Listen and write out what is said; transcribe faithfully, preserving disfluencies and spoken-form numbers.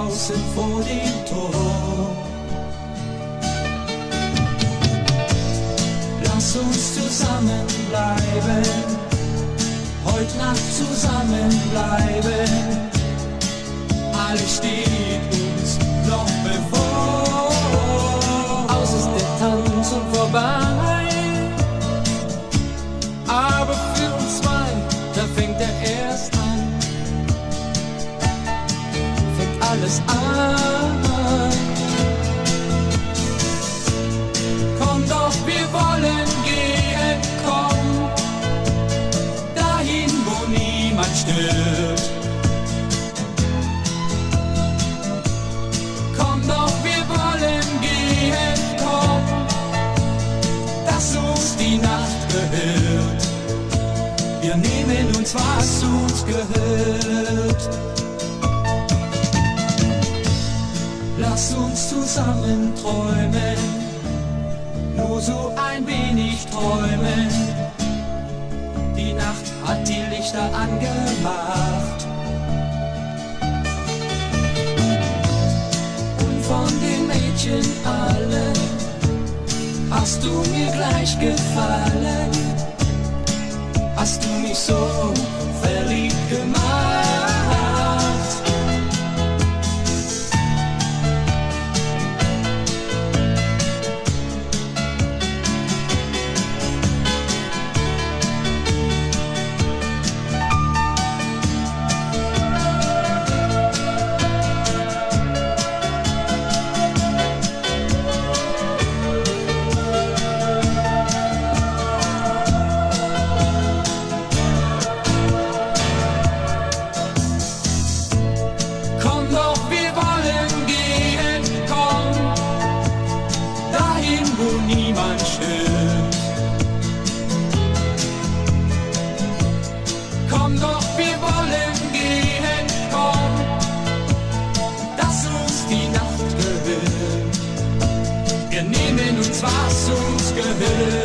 draußen vor dem Tor. Lass uns zusammenbleiben, heute Nacht zusammenbleiben. Alles steht uns noch bevor. Aus ist der Tanz und vorbei, aber für uns zwei, da fängt er erst an. Fängt alles an. Komm doch, wir wollen gehen, komm, dahin, wo niemand stört. Komm doch, wir wollen gehen, komm, dass uns die Nacht gehört. Wir nehmen uns, was uns gehört. Lass uns zusammen träumen, nur so ein wenig träumen. Die Nacht hat die Lichter angemacht. Und von den Mädchen allen hast du mir gleich gefallen. Hast du mich so verliebt gemacht. Was uns gehört.